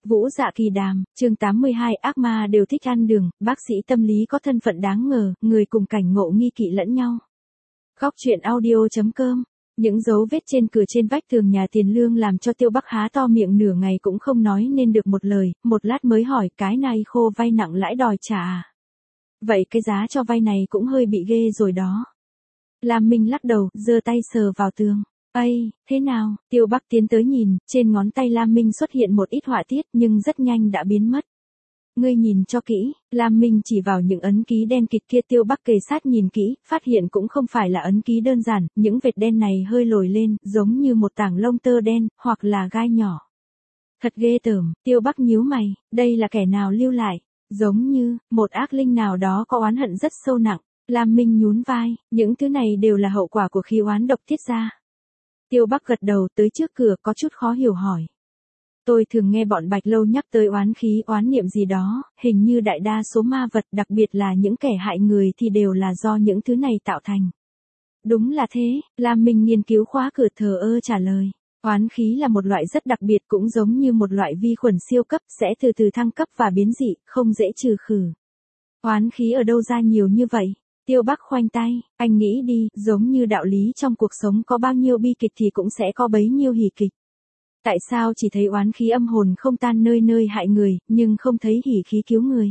Vũ Dạ Kỳ Đàm, chương 82 ác ma đều thích ăn đường, bác sĩ tâm lý có thân phận đáng ngờ, người cùng cảnh ngộ nghi kỵ lẫn nhau. Góc truyện audio.com. Những dấu vết trên cửa trên vách tường nhà Tiền Lương làm cho Tiêu Bắc há to miệng nửa ngày cũng không nói nên được một lời, một lát mới hỏi cái này khô vay nặng lãi đòi trả à? Vậy cái giá cho vay này cũng hơi bị ghê rồi đó. Lam Minh lắc đầu, giơ tay sờ vào tường. Ây, thế nào? Tiêu Bắc tiến tới nhìn, trên ngón tay Lam Minh xuất hiện một ít họa tiết nhưng rất nhanh đã biến mất. Ngươi nhìn cho kỹ, Lam Minh chỉ vào những ấn ký đen kịt kia. Tiêu Bắc kề sát nhìn kỹ, phát hiện cũng không phải là ấn ký đơn giản, những vệt đen này hơi lồi lên, giống như một tảng lông tơ đen, hoặc là gai nhỏ. Thật ghê tởm, Tiêu Bắc nhíu mày, đây là kẻ nào lưu lại? Giống như, một ác linh nào đó có oán hận rất sâu nặng. Lam Minh nhún vai, những thứ này đều là hậu quả của khí oán độc tiết ra. Tiêu Bắc gật đầu, tới trước cửa có chút khó hiểu hỏi. Tôi thường nghe bọn Bạch Lâu nhắc tới oán khí oán niệm gì đó, hình như đại đa số ma vật đặc biệt là những kẻ hại người thì đều là do những thứ này tạo thành. Đúng là thế, Lam Minh nghiên cứu khóa cửa thờ ơ trả lời. Oán khí là một loại rất đặc biệt, cũng giống như một loại vi khuẩn siêu cấp, sẽ từ từ thăng cấp và biến dị, không dễ trừ khử. Oán khí ở đâu ra nhiều như vậy? Tiêu Bắc khoanh tay, anh nghĩ đi, giống như đạo lý trong cuộc sống có bao nhiêu bi kịch thì cũng sẽ có bấy nhiêu hỉ kịch. Tại sao chỉ thấy oán khí âm hồn không tan nơi nơi hại người, nhưng không thấy hỉ khí cứu người?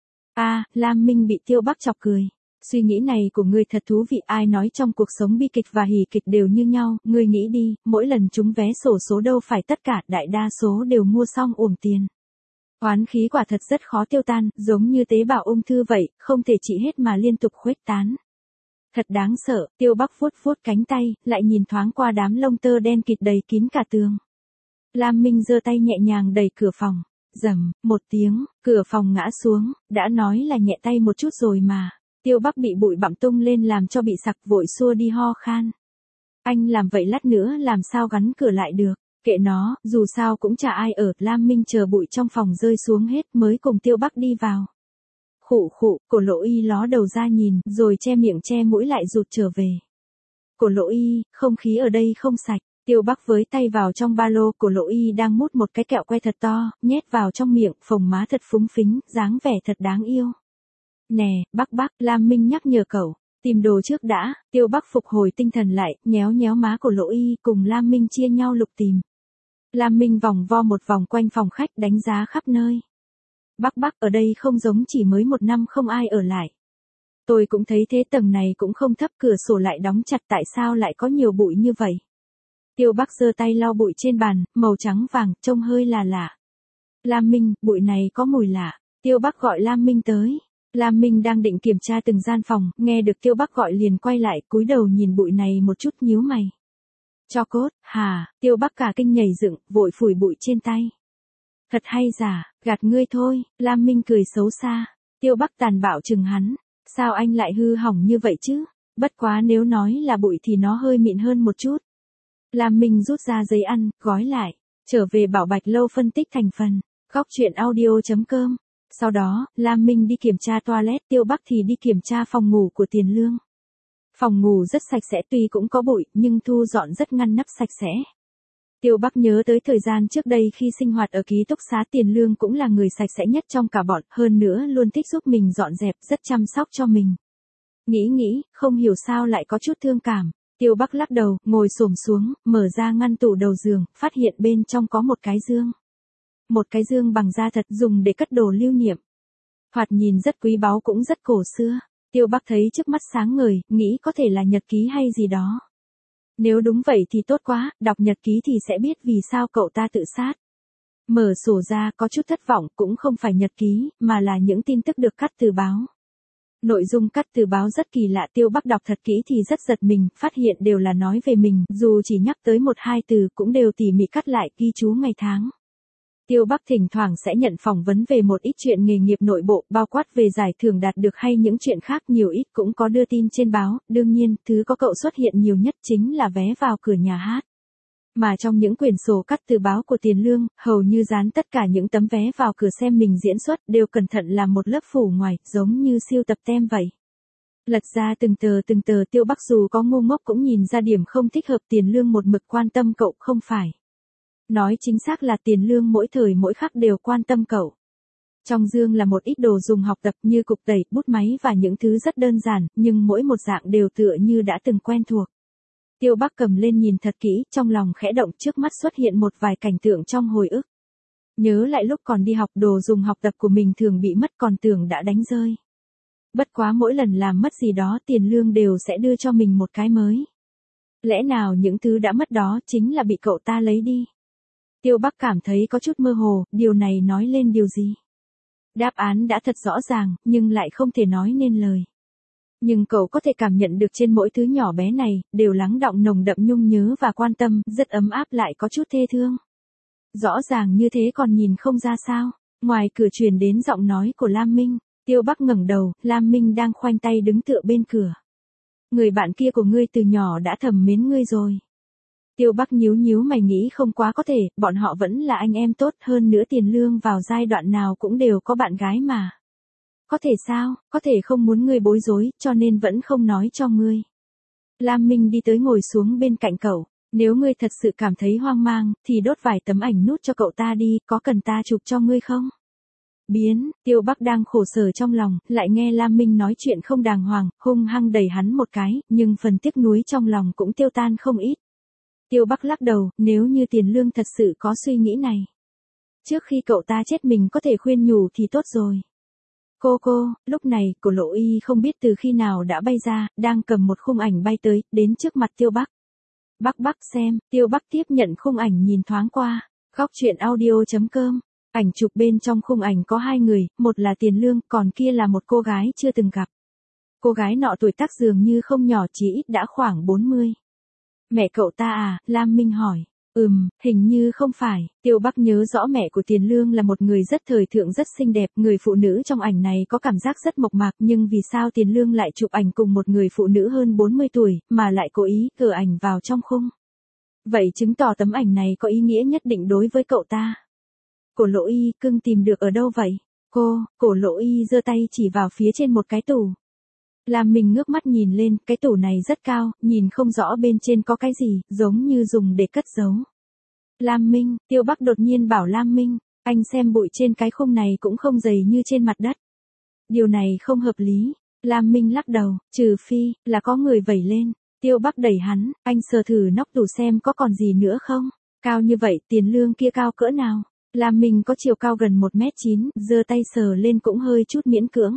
Lam Minh bị Tiêu Bắc chọc cười. Suy nghĩ này của ngươi thật thú vị, ai nói trong cuộc sống bi kịch và hỉ kịch đều như nhau, ngươi nghĩ đi, mỗi lần trúng vé xổ số đâu phải tất cả, đại đa số đều mua xong uổng tiền. Oán khí quả thật rất khó tiêu tan, giống như tế bào ung thư vậy, không thể trị hết mà liên tục khuếch tán. Thật đáng sợ, Tiêu Bắc vuốt vuốt cánh tay, lại nhìn thoáng qua đám lông tơ đen kịt đầy kín cả tường. Lam Minh giơ tay nhẹ nhàng đẩy cửa phòng. Rầm, một tiếng, cửa phòng ngã xuống, đã nói là nhẹ tay một chút rồi mà. Tiêu Bắc bị bụi bặm tung lên làm cho bị sặc, vội xua đi ho khan. Anh làm vậy lát nữa làm sao gắn cửa lại được? Kệ nó, dù sao cũng chả ai ở. Lam Minh chờ bụi trong phòng rơi xuống hết mới cùng Tiêu Bắc đi vào. Khụ khụ, Cổ Lỗ Y ló đầu ra nhìn, rồi che miệng che mũi lại rụt trở về. Cổ Lỗ Y, không khí ở đây không sạch. Tiêu Bắc với tay vào trong ba lô. Cổ Lỗ Y đang mút một cái kẹo que thật to, nhét vào trong miệng, phồng má thật phúng phính, dáng vẻ thật đáng yêu. Nè, Bắc, Lam Minh nhắc nhở cậu, tìm đồ trước đã. Tiêu Bắc phục hồi tinh thần lại, nhéo nhéo má Cổ Lỗ Y, cùng Lam Minh chia nhau lục tìm. Lam Minh vòng vo một vòng quanh phòng khách, đánh giá khắp nơi. Bắc, ở đây không giống chỉ mới một năm không ai ở lại. Tôi cũng thấy thế, tầng này cũng không thấp, cửa sổ lại đóng chặt, tại sao lại có nhiều bụi như vậy? Tiêu Bắc giơ tay lau bụi trên bàn, màu trắng vàng, trông hơi là lạ. Lam Minh, bụi này có mùi lạ. Tiêu Bắc gọi Lam Minh tới. Lam Minh đang định kiểm tra từng gian phòng, nghe được Tiêu Bắc gọi liền quay lại, cúi đầu nhìn bụi này một chút, nhíu mày. Cho cốt, hả? Tiêu Bắc cả kinh nhảy dựng, vội phủi bụi trên tay. Thật hay giả, gạt ngươi thôi. Lam Minh cười xấu xa. Tiêu Bắc tàn bạo chừng hắn. Sao anh lại hư hỏng như vậy chứ? Bất quá nếu nói là bụi thì nó hơi mịn hơn một chút. Lam Minh rút ra giấy ăn, gói lại, trở về bảo Bạch Lâu phân tích thành phần. Góc truyện audio.com. Sau đó, Lam Minh đi kiểm tra toilet, Tiêu Bắc thì đi kiểm tra phòng ngủ của Tiền Lương. Phòng ngủ rất sạch sẽ, tuy cũng có bụi, nhưng thu dọn rất ngăn nắp sạch sẽ. Tiêu Bắc nhớ tới thời gian trước đây khi sinh hoạt ở ký túc xá, Tiền Lương cũng là người sạch sẽ nhất trong cả bọn, hơn nữa luôn thích giúp mình dọn dẹp, rất chăm sóc cho mình. Nghĩ, không hiểu sao lại có chút thương cảm. Tiêu Bắc lắc đầu, ngồi xổm xuống, mở ra ngăn tủ đầu giường, phát hiện bên trong có một cái dương. Một cái dương bằng da thật, dùng để cất đồ lưu niệm. Thoạt nhìn rất quý báu, cũng rất cổ xưa. Tiêu Bắc thấy trước mắt sáng ngời, nghĩ có thể là nhật ký hay gì đó. Nếu đúng vậy thì tốt quá, đọc nhật ký thì sẽ biết vì sao cậu ta tự sát. Mở sổ ra, có chút thất vọng, cũng không phải nhật ký, mà là những tin tức được cắt từ báo. Nội dung cắt từ báo rất kỳ lạ, Tiêu Bắc đọc thật kỹ thì rất giật mình, phát hiện đều là nói về mình, dù chỉ nhắc tới một hai từ cũng đều tỉ mỉ cắt lại, ghi chú ngày tháng. Tiêu Bắc thỉnh thoảng sẽ nhận phỏng vấn về một ít chuyện nghề nghiệp nội bộ, bao quát về giải thưởng đạt được hay những chuyện khác, nhiều ít cũng có đưa tin trên báo. Đương nhiên, thứ có cậu xuất hiện nhiều nhất chính là vé vào cửa nhà hát. Mà trong những quyển sổ cắt từ báo của Tiền Lương, hầu như dán tất cả những tấm vé vào cửa xem mình diễn xuất, đều cẩn thận làm một lớp phủ ngoài, giống như siêu tập tem vậy. Lật ra từng tờ, Tiêu Bắc dù có ngu ngốc cũng nhìn ra điểm không thích hợp. Tiền Lương một mực quan tâm cậu, không phải Nói chính xác là Tiền Lương mỗi thời mỗi khắc đều quan tâm cậu. Trong dương là một ít đồ dùng học tập như cục tẩy, bút máy và những thứ rất đơn giản, nhưng mỗi một dạng đều tựa như đã từng quen thuộc. Tiêu Bắc cầm lên nhìn thật kỹ, trong lòng khẽ động, trước mắt xuất hiện một vài cảnh tượng trong hồi ức. Nhớ lại lúc còn đi học, đồ dùng học tập của mình thường bị mất, còn tưởng đã đánh rơi. Bất quá mỗi lần làm mất gì đó Tiền Lương đều sẽ đưa cho mình một cái mới. Lẽ nào những thứ đã mất đó chính là bị cậu ta lấy đi? Tiêu Bắc cảm thấy có chút mơ hồ, điều này nói lên điều gì? Đáp án đã thật rõ ràng, nhưng lại không thể nói nên lời. Nhưng cậu có thể cảm nhận được trên mỗi thứ nhỏ bé này, đều lắng đọng nồng đậm nhung nhớ và quan tâm, rất ấm áp lại có chút thê thương. Rõ ràng như thế còn nhìn không ra sao. Ngoài cửa truyền đến giọng nói của Lam Minh. Tiêu Bắc ngẩng đầu, Lam Minh đang khoanh tay đứng tựa bên cửa. Người bạn kia của ngươi từ nhỏ đã thầm mến ngươi rồi. Tiêu Bắc nhíu nhíu mày nghĩ không quá có thể, bọn họ vẫn là anh em tốt, hơn nữa Tiền Lương vào giai đoạn nào cũng đều có bạn gái mà. Có thể sao, có thể không muốn ngươi bối rối, cho nên vẫn không nói cho ngươi. Lam Minh đi tới ngồi xuống bên cạnh cậu. Nếu ngươi thật sự cảm thấy hoang mang, thì đốt vài tấm ảnh nút cho cậu ta đi, có cần ta chụp cho ngươi không? Tiêu Bắc đang khổ sở trong lòng, lại nghe Lam Minh nói chuyện không đàng hoàng, hung hăng đẩy hắn một cái, nhưng phần tiếc nuối trong lòng cũng tiêu tan không ít. Tiêu Bắc lắc đầu, nếu như Tiền Lương thật sự có suy nghĩ này. Trước khi cậu ta chết mình có thể khuyên nhủ thì tốt rồi. Cô, lúc này, Cổ Lộ Y không biết từ khi nào đã bay ra, đang cầm một khung ảnh bay tới, đến trước mặt Tiêu Bắc. Bắc xem, Tiêu Bắc tiếp nhận khung ảnh nhìn thoáng qua. Góc truyện audio.com. Ảnh chụp bên trong khung ảnh có hai người, một là Tiền Lương, còn kia là một cô gái chưa từng gặp. Cô gái nọ tuổi tác dường như không nhỏ, chỉ ít đã khoảng 40. Mẹ cậu ta à? Lam Minh hỏi. Hình như không phải. Tiêu Bắc nhớ rõ mẹ của Tiền Lương là một người rất thời thượng, rất xinh đẹp, người phụ nữ trong ảnh này có cảm giác rất mộc mạc, nhưng vì sao Tiền Lương lại chụp ảnh cùng một người phụ nữ hơn 40 tuổi, mà lại cố ý gỡ ảnh vào trong khung? Vậy chứng tỏ tấm ảnh này có ý nghĩa nhất định đối với cậu ta. Cổ Lộ Y, cưng tìm được ở đâu vậy? Cổ Lộ Y giơ tay chỉ vào phía trên một cái tủ. Lam Minh ngước mắt nhìn lên, cái tủ này rất cao, nhìn không rõ bên trên có cái gì, giống như dùng để cất giấu. Lam Minh, Tiêu Bắc đột nhiên bảo Lam Minh, anh xem bụi trên cái khung này cũng không dày như trên mặt đất. Điều này không hợp lý. Lam Minh lắc đầu, trừ phi, là có người vẩy lên. Tiêu Bắc đẩy hắn, anh sờ thử nóc tủ xem có còn gì nữa không? Cao như vậy, Tiền Lương kia cao cỡ nào? Lam Minh có chiều cao gần 1m9, giơ tay sờ lên cũng hơi chút miễn cưỡng.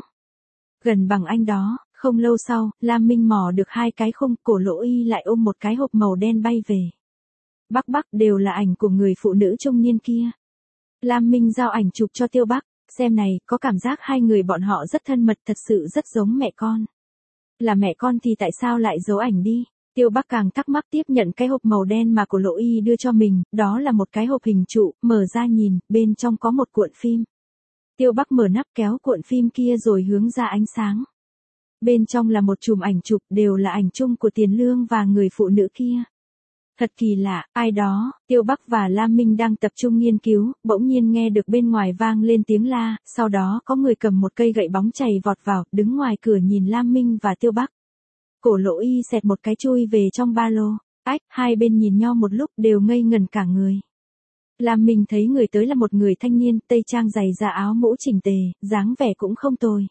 Gần bằng anh đó. Không lâu sau, Lam Minh mò được hai cái khung, Cổ Lộ Y lại ôm một cái hộp màu đen bay về. Bắc đều là ảnh của người phụ nữ trung niên kia. Lam Minh giao ảnh chụp cho Tiêu Bắc, xem này, có cảm giác hai người bọn họ rất thân mật, thật sự rất giống mẹ con. Là mẹ con thì tại sao lại giấu ảnh đi? Tiêu Bắc càng thắc mắc, tiếp nhận cái hộp màu đen mà Cổ Lộ Y đưa cho mình, đó là một cái hộp hình trụ, mở ra nhìn, bên trong có một cuộn phim. Tiêu Bắc mở nắp kéo cuộn phim kia rồi hướng ra ánh sáng. Bên trong là một chùm ảnh chụp, đều là ảnh chung của Tiền Lương và người phụ nữ kia. Thật kỳ lạ, ai đó, Tiêu Bắc và Lam Minh đang tập trung nghiên cứu, bỗng nhiên nghe được bên ngoài vang lên tiếng la, sau đó có người cầm một cây gậy bóng chày vọt vào, đứng ngoài cửa nhìn Lam Minh và Tiêu Bắc. Cổ Lộ Y xẹt một cái chui về trong ba lô. Hai bên nhìn nhau một lúc đều ngây ngẩn cả người. Lam Minh thấy người tới là một người thanh niên, tây trang giày da, áo mũ chỉnh tề, dáng vẻ cũng không tồi.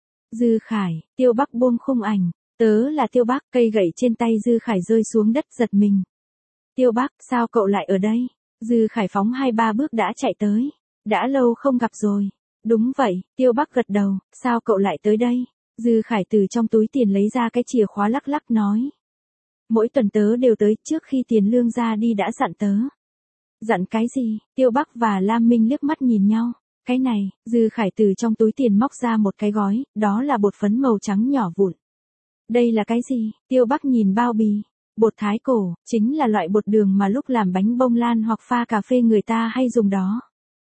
Dư Khải, Tiêu Bắc buông khung ảnh. Tớ là Tiêu Bắc, cây gậy trên tay Dư Khải rơi xuống đất, giật mình. Tiêu Bắc, sao cậu lại ở đây? Dư Khải phóng 2-3 bước đã chạy tới. Đã lâu không gặp rồi. Đúng vậy, Tiêu Bắc gật đầu, sao cậu lại tới đây? Dư Khải từ trong túi tiền lấy ra cái chìa khóa, lắc lắc nói. Mỗi tuần tớ đều tới, trước khi Tiền Lương ra đi đã dặn tớ. Dặn cái gì? Tiêu Bắc và Lam Minh liếc mắt nhìn nhau. Cái này, Dư Khải từ trong túi tiền móc ra một cái gói, đó là bột phấn màu trắng nhỏ vụn. Đây là cái gì? Tiêu Bắc nhìn bao bì. Bột thái cổ, chính là loại bột đường mà lúc làm bánh bông lan hoặc pha cà phê người ta hay dùng đó.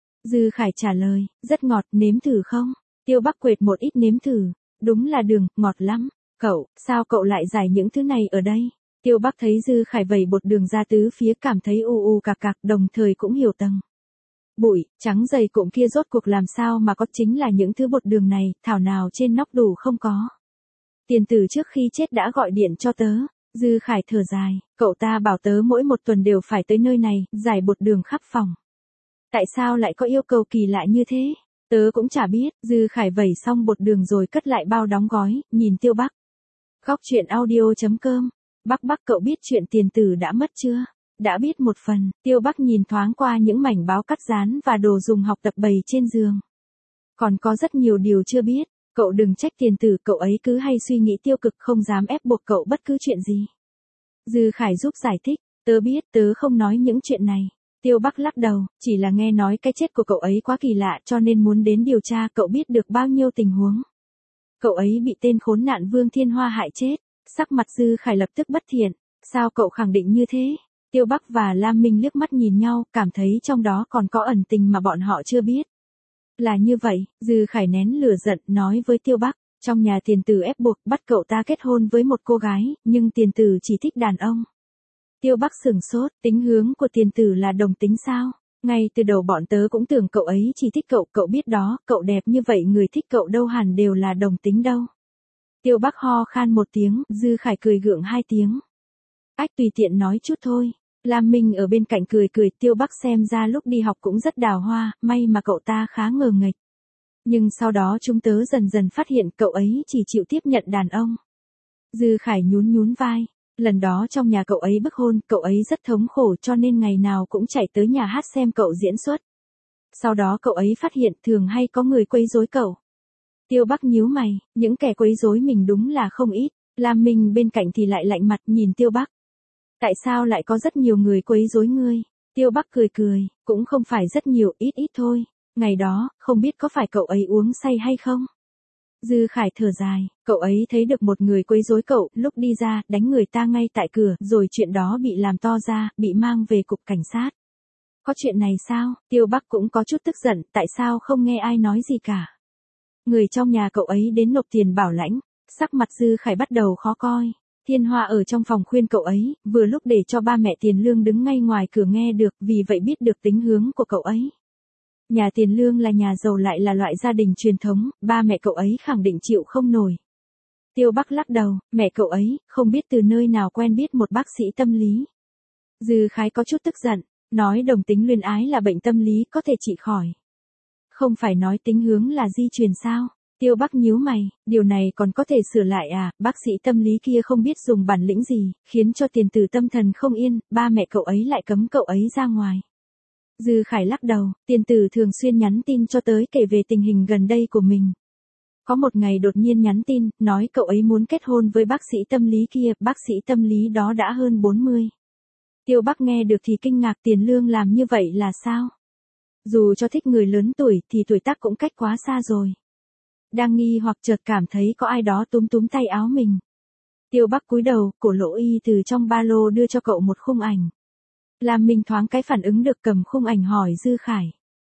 Dư Khải trả lời, rất ngọt, nếm thử không? Tiêu Bắc quệt một ít nếm thử. Đúng là đường, ngọt lắm. Cậu, sao cậu lại giải những thứ này ở đây? Tiêu Bắc thấy Dư Khải vẩy bột đường ra tứ phía, cảm thấy u cạc cạc, đồng thời cũng hiểu tầng. Bụi, trắng dày cụm kia rốt cuộc làm sao mà có, chính là những thứ bột đường này, thảo nào trên nóc đủ không có. Tiền tử trước khi chết đã gọi điện cho tớ. Dư Khải thở dài, cậu ta bảo tớ mỗi một tuần đều phải tới nơi này, giải bột đường khắp phòng. Tại sao lại có yêu cầu kỳ lạ như thế? Tớ cũng chả biết. Dư Khải vẩy xong bột đường rồi cất lại bao đóng gói, nhìn Tiêu Bắc. Góc chuyện audio.com. Bắc cậu biết chuyện tiền tử đã mất chưa? Đã biết một phần. Tiêu Bắc nhìn thoáng qua những mảnh báo cắt dán và đồ dùng học tập bày trên giường. Còn có rất nhiều điều chưa biết. Cậu đừng trách tiền tử, cậu ấy cứ hay suy nghĩ tiêu cực, không dám ép buộc cậu bất cứ chuyện gì. Dư Khải giúp giải thích, tớ biết, tớ không nói những chuyện này. Tiêu Bắc lắc đầu, chỉ là nghe nói cái chết của cậu ấy quá kỳ lạ cho nên muốn đến điều tra. Cậu biết được bao nhiêu tình huống. Cậu ấy bị tên khốn nạn Vương Thiên Hoa hại chết. Sắc mặt Dư Khải lập tức bất thiện. Sao cậu khẳng định như thế? Tiêu Bắc và Lam Minh liếc mắt nhìn nhau, cảm thấy trong đó còn có ẩn tình mà bọn họ chưa biết. Là như vậy, Dư Khải nén lửa giận, nói với Tiêu Bắc, trong nhà tiền tử ép buộc bắt cậu ta kết hôn với một cô gái, nhưng tiền tử chỉ thích đàn ông. Tiêu Bắc sửng sốt, tính hướng của tiền tử là đồng tính sao? Ngay từ đầu bọn tớ cũng tưởng cậu ấy chỉ thích cậu biết đó, cậu đẹp như vậy người thích cậu đâu hẳn đều là đồng tính đâu. Tiêu Bắc ho khan một tiếng, Dư Khải cười gượng hai tiếng. Ách, tùy tiện nói chút thôi. Lam Minh ở bên cạnh cười, Tiêu Bắc xem ra lúc đi học cũng rất đào hoa, may mà cậu ta khá ngờ nghệch. Nhưng sau đó chúng tớ dần dần phát hiện cậu ấy chỉ chịu tiếp nhận đàn ông. Dư Khải nhún vai. Lần đó trong nhà cậu ấy bức hôn, cậu ấy rất thống khổ cho nên ngày nào cũng chạy tới nhà hát xem cậu diễn xuất. Sau đó cậu ấy phát hiện thường hay có người quấy rối cậu. Tiêu Bắc nhíu mày, những kẻ quấy rối mình đúng là không ít. Lam Minh bên cạnh thì lại lạnh mặt nhìn Tiêu Bắc. Tại sao lại có rất nhiều người quấy rối ngươi? Tiêu Bắc cười, cũng không phải rất nhiều, ít thôi. Ngày đó, không biết có phải cậu ấy uống say hay không? Dư Khải thở dài, cậu ấy thấy được một người quấy rối cậu, lúc đi ra, đánh người ta ngay tại cửa, rồi chuyện đó bị làm to ra, bị mang về cục cảnh sát. Có chuyện này sao? Tiêu Bắc cũng có chút tức giận, tại sao không nghe ai nói gì cả? Người trong nhà cậu ấy đến nộp tiền bảo lãnh, sắc mặt Dư Khải bắt đầu khó coi. Thiên Hoa ở trong phòng khuyên cậu ấy, vừa lúc để cho ba mẹ Tiền Lương đứng ngay ngoài cửa nghe được, vì vậy biết được tính hướng của cậu ấy. Nhà Tiền Lương là nhà giàu lại là loại gia đình truyền thống, ba mẹ cậu ấy khẳng định chịu không nổi. Tiêu Bắc lắc đầu, mẹ cậu ấy, không biết từ nơi nào quen biết một bác sĩ tâm lý. Dư Khải có chút tức giận, nói đồng tính luyến ái là bệnh tâm lý có thể trị khỏi. Không phải nói tính hướng là di truyền sao? Tiêu Bắc nhíu mày, điều này còn có thể sửa lại à? Bác sĩ tâm lý kia không biết dùng bản lĩnh gì, khiến cho tiền tử tâm thần không yên, ba mẹ cậu ấy lại cấm cậu ấy ra ngoài. Dư Khải lắc đầu, tiền tử thường xuyên nhắn tin cho tới kể về tình hình gần đây của mình. Có một ngày đột nhiên nhắn tin, nói cậu ấy muốn kết hôn với bác sĩ tâm lý kia, bác sĩ tâm lý đó đã hơn 40. Tiêu Bắc nghe được thì kinh ngạc, Tiền Lương làm như vậy là sao? Dù cho thích người lớn tuổi thì tuổi tác cũng cách quá xa rồi. Đang nghi hoặc chợt cảm thấy có ai đó túm tay áo mình. Tiêu Bắc cúi đầu, cổ Lỗ Y từ trong ba lô đưa cho cậu một khung ảnh. Lam Minh thoáng cái phản ứng được, cầm khung ảnh hỏi Dư Khải.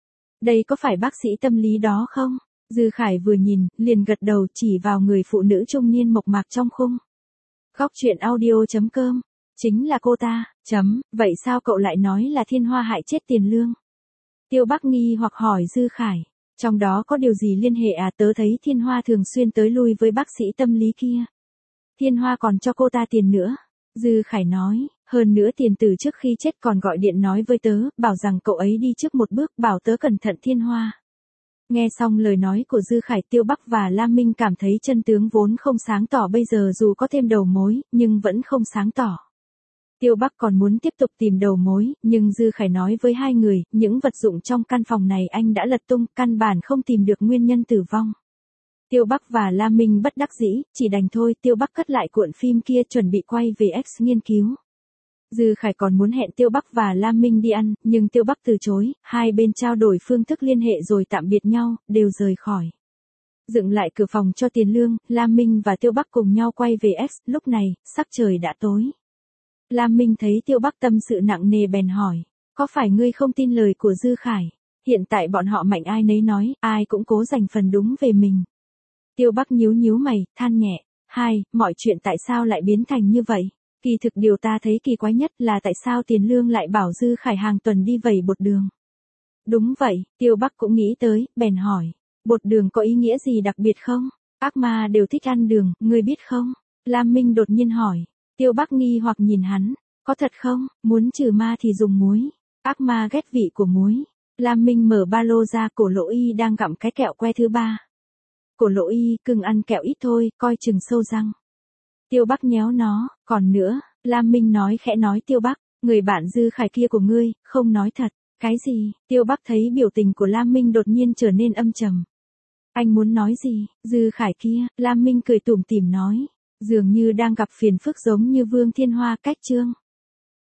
Đây có phải bác sĩ tâm lý đó không? Dư Khải vừa nhìn, liền gật đầu, chỉ vào người phụ nữ trung niên mộc mạc trong khung. Góc chuyện audio.com. Chính là cô ta, vậy sao cậu lại nói là Thiên Hoa hại chết Tiền Lương? Tiêu Bắc nghi hoặc hỏi Dư Khải. Trong đó có điều gì liên hệ à? Tớ thấy Thiên Hoa thường xuyên tới lui với bác sĩ tâm lý kia. Thiên Hoa còn cho cô ta tiền nữa. Dư Khải nói, hơn nữa tiền tử trước khi chết còn gọi điện nói với tớ, bảo rằng cậu ấy đi trước một bước, bảo tớ cẩn thận Thiên Hoa. Nghe xong lời nói của Dư Khải, Tiêu Bắc và Lam Minh cảm thấy chân tướng vốn không sáng tỏ bây giờ dù có thêm đầu mối, nhưng vẫn không sáng tỏ. Tiêu Bắc còn muốn tiếp tục tìm đầu mối, nhưng Dư Khải nói với hai người, những vật dụng trong căn phòng này anh đã lật tung, căn bản không tìm được nguyên nhân tử vong. Tiêu Bắc và Lam Minh bất đắc dĩ, chỉ đành thôi. Tiêu Bắc cất lại cuộn phim kia chuẩn bị quay về X nghiên cứu. Dư Khải còn muốn hẹn Tiêu Bắc và Lam Minh đi ăn, nhưng Tiêu Bắc từ chối, hai bên trao đổi phương thức liên hệ rồi tạm biệt nhau, đều rời khỏi. Dựng lại cửa phòng cho Tiền Lương, Lam Minh và Tiêu Bắc cùng nhau quay về X, lúc này, sắc trời đã tối. Lam Minh thấy Tiêu Bắc tâm sự nặng nề bèn hỏi, có phải ngươi không tin lời của Dư Khải? Hiện tại bọn họ mạnh ai nấy nói, ai cũng cố giành phần đúng về mình. Tiêu Bắc nhíu mày, than nhẹ, mọi chuyện tại sao lại biến thành như vậy? Kỳ thực điều ta thấy kỳ quái nhất là tại sao Tiền Lương lại bảo Dư Khải hàng tuần đi vẩy bột đường. Đúng vậy, Tiêu Bắc cũng nghĩ tới, bèn hỏi, bột đường có ý nghĩa gì đặc biệt không? Ác ma đều thích ăn đường, ngươi biết không? Lam Minh đột nhiên hỏi. Tiêu Bắc nghi hoặc nhìn hắn, có thật không, muốn trừ ma thì dùng muối. Ác ma ghét vị của muối. Lam Minh mở ba lô ra, Cổ Lỗ Y đang gặm cái kẹo que thứ 3. Cổ Lỗ Y, cưng ăn kẹo ít thôi, coi chừng sâu răng. Tiêu Bắc nhéo nó, còn nữa, Lam Minh nói khẽ nói Tiêu Bắc, người bạn Dư Khải kia của ngươi, không nói thật. Cái gì? Tiêu Bắc thấy biểu tình của Lam Minh đột nhiên trở nên âm trầm. Anh muốn nói gì? Dư Khải kia, Lam Minh cười tủm tỉm nói. Dường như đang gặp phiền phức giống như Vương Thiên Hoa cách Trương.